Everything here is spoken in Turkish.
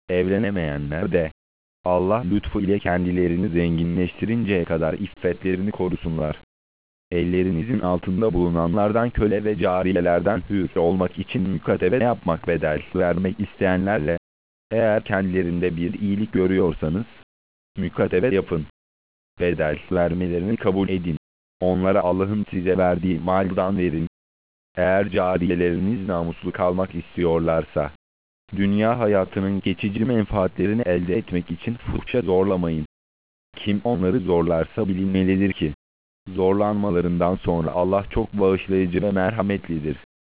Evlenemeyenler de Allah lütfu ile kendilerini zenginleştirinceye kadar iffetlerini korusunlar. Ellerinizin altında bulunanlardan köle ve cariyelerden hür olmak için mükatebe yapmak, bedel vermek isteyenlerle, eğer kendilerinde bir iyilik görüyorsanız, mükatebe yapın. Bedel vermelerini kabul edin. Onlara Allah'ın size verdiği maldan verin. Eğer cariyeleriniz namuslu kalmak istiyorlarsa, dünya hayatının geçici menfaatlerini elde etmek için fuhşa zorlamayın. Kim onları zorlarsa bilinmelidir ki, zorlanmalarından sonra Allah çok bağışlayıcı ve merhametlidir.